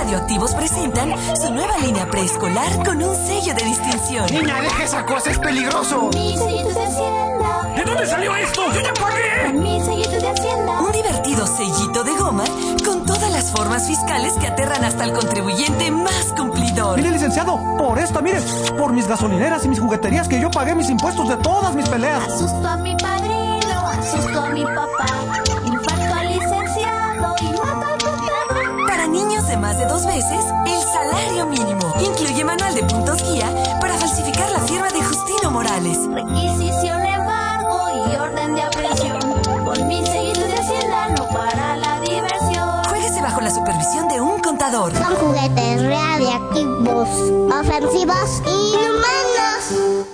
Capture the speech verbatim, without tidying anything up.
Radioactivos presentan su nueva línea preescolar con un sello de distinción. ¡Niña, deja esa cosa! ¡Es peligroso! Mi sellito de Hacienda. ¿De dónde salió esto? ¡Yo ya pagué! Mi sellito de Hacienda. Un divertido sellito de goma con todas las formas fiscales que aterran hasta el contribuyente más cumplidor. Mire, licenciado, por esta, mire, por mis gasolineras y mis jugueterías que yo pagué mis impuestos de todas mis peleas. Asusto a mi padrino, asusto a mi papá. Infarto al licenciado y mato al contador. Para niños de más de dos veces, el salario mínimo. Incluye manual de puntos guía para falsificar la firma de Justino Morales. Requisición, embargo y orden de aprehensión. Con mi sellito de Hacienda no para la diversión. Juéguese bajo la supervisión de un contador. Son juguetes radiactivos, ofensivos y inhumanos.